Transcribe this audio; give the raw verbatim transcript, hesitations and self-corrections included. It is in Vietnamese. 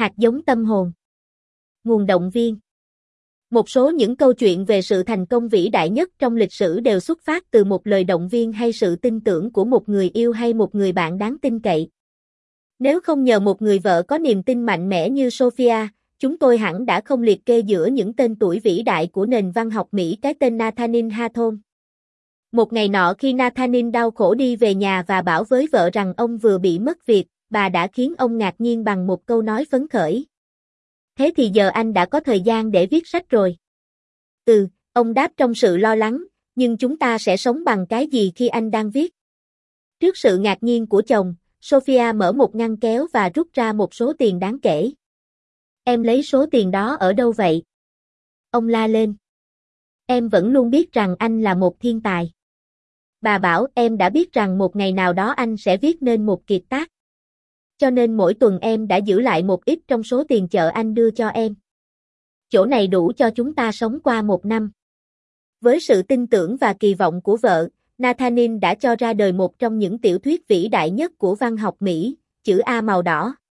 Hạt giống tâm hồn. Nguồn động viên. Một số những câu chuyện về sự thành công vĩ đại nhất trong lịch sử đều xuất phát từ một lời động viên hay sự tin tưởng của một người yêu hay một người bạn đáng tin cậy. Nếu không nhờ một người vợ có niềm tin mạnh mẽ như Sophia, chúng tôi hẳn đã không liệt kê giữa những tên tuổi vĩ đại của nền văn học Mỹ cái tên Nathaniel Hawthorne. Một ngày nọ khi Nathaniel đau khổ đi về nhà và bảo với vợ rằng ông vừa bị mất việc, bà đã khiến ông ngạc nhiên bằng một câu nói phấn khởi. Thế thì giờ anh đã có thời gian để viết sách rồi. Ừ, ông đáp trong sự lo lắng, nhưng chúng ta sẽ sống bằng cái gì khi anh đang viết? Trước sự ngạc nhiên của chồng, Sophia mở một ngăn kéo và rút ra một số tiền đáng kể. Em lấy số tiền đó ở đâu vậy? Ông la lên. Em vẫn luôn biết rằng anh là một thiên tài. Bà bảo em đã biết rằng một ngày nào đó anh sẽ viết nên một kiệt tác. Cho nên mỗi tuần em đã giữ lại một ít trong số tiền chợ anh đưa cho em. Chỗ này đủ cho chúng ta sống qua một năm. Với sự tin tưởng và kỳ vọng của vợ, Nathaniel đã cho ra đời một trong những tiểu thuyết vĩ đại nhất của văn học Mỹ, Chữ A màu đỏ.